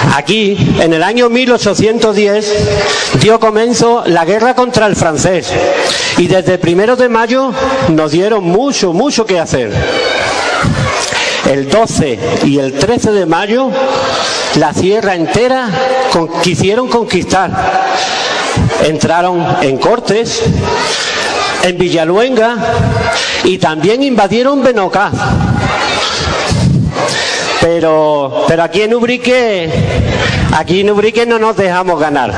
Aquí, en el año 1810, dio comienzo la guerra contra el francés y desde el 1 de mayo nos dieron mucho que hacer. El 12 y el 13 de mayo la sierra entera quisieron conquistar. Entraron en Cortes, en Villaluenga y también invadieron Benocá. Pero aquí en Ubrique no nos dejamos ganar.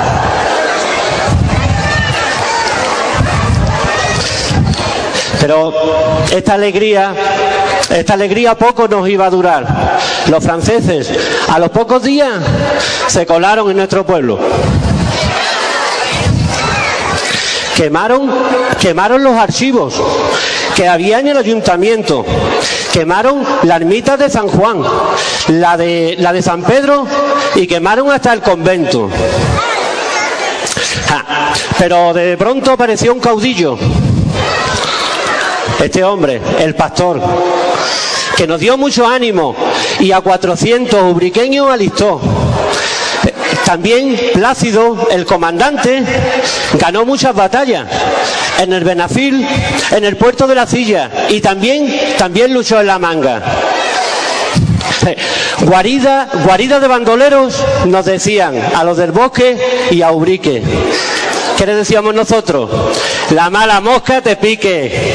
Pero esta alegría poco nos iba a durar. Los franceses, a los pocos días, se colaron en nuestro pueblo. Quemaron los archivos que había en el ayuntamiento, quemaron la ermita de San Juan, la de San Pedro y quemaron hasta el convento. Pero de pronto apareció un caudillo, este hombre, el pastor, que nos dio mucho ánimo y a 400 ubriqueños alistó. También Plácido, el comandante, ganó muchas batallas en el Benafil, en el puerto de la Silla y también luchó en la Manga. Guarida de bandoleros nos decían a los del Bosque y a Ubrique. ¿Qué le decíamos nosotros? La mala mosca te pique.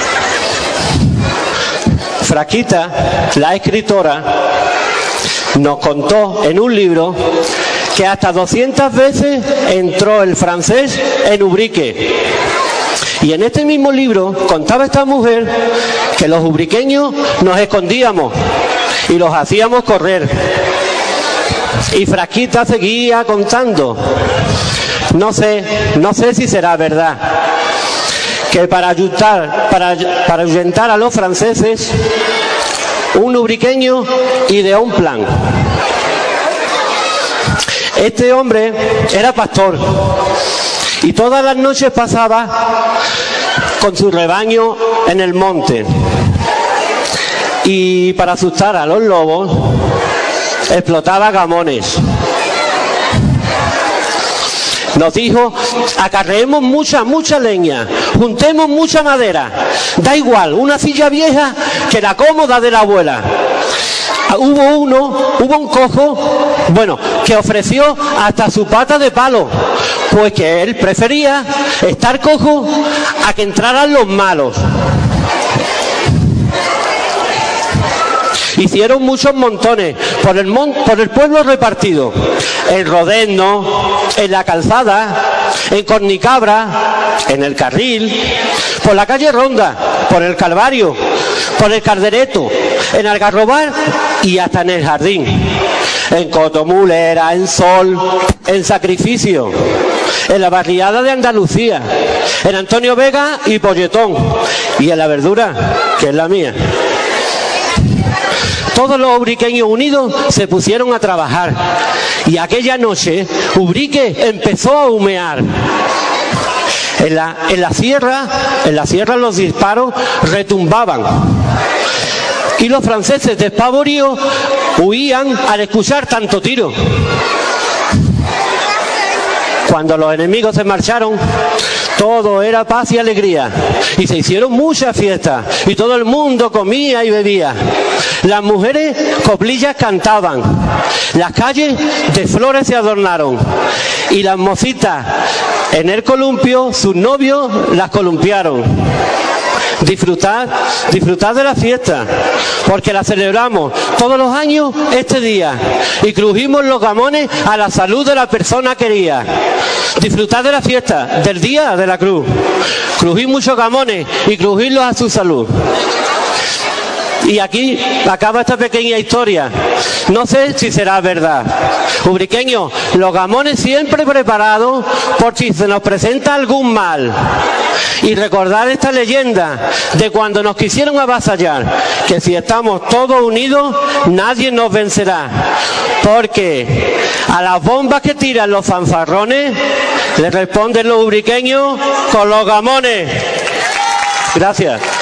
Frasquita, la escritora, nos contó en un libro que hasta 200 veces entró el francés en Ubrique. Y en este mismo libro contaba esta mujer que los ubriqueños nos escondíamos y los hacíamos correr. Y Frasquita seguía contando. No sé si será verdad que para ahuyentar a los franceses, un ubriqueño ideó un plan. Este hombre era pastor y todas las noches pasaba con su rebaño en el monte. Y para asustar a los lobos, explotaba gamones. Nos dijo, acarreemos mucha leña, juntemos mucha madera, da igual, una silla vieja que la cómoda de la abuela. Hubo un cojo, que ofreció hasta su pata de palo, pues que él prefería estar cojo a que entraran los malos. Hicieron muchos montones por el pueblo repartido, en Rodezno, en la Calzada, en Cornicabra, en el Carril, por la calle Ronda, por el Calvario, por el Caldereto, en Algarrobar y hasta en el Jardín, en Cotomulera, en Sol, en Sacrificio, en la barriada de Andalucía, en Antonio Vega y Polletón, y en la Verdura, que es la mía. Todos los ubriqueños unidos se pusieron a trabajar y aquella noche Ubrique empezó a humear. En la sierra los disparos retumbaban y los franceses despavoridos huían al escuchar tanto tiro. Cuando los enemigos se marcharon, todo era paz y alegría y se hicieron muchas fiestas y todo el mundo comía y bebía. Las mujeres coplillas cantaban, las calles de flores se adornaron y las mocitas en el columpio, sus novios las columpiaron. Disfrutad de la fiesta, porque la celebramos todos los años este día y crujimos los gamones a la salud de la persona querida. Disfrutad de la fiesta del Día de la Cruz. Crujid muchos gamones y crujidlos a su salud. Y aquí acaba esta pequeña historia. No sé si será verdad. Ubriqueños, los gamones siempre preparados por si se nos presenta algún mal. Y recordar esta leyenda de cuando nos quisieron avasallar, que si estamos todos unidos, nadie nos vencerá. Porque a las bombas que tiran los fanfarrones, le responden los ubriqueños con los gamones. Gracias.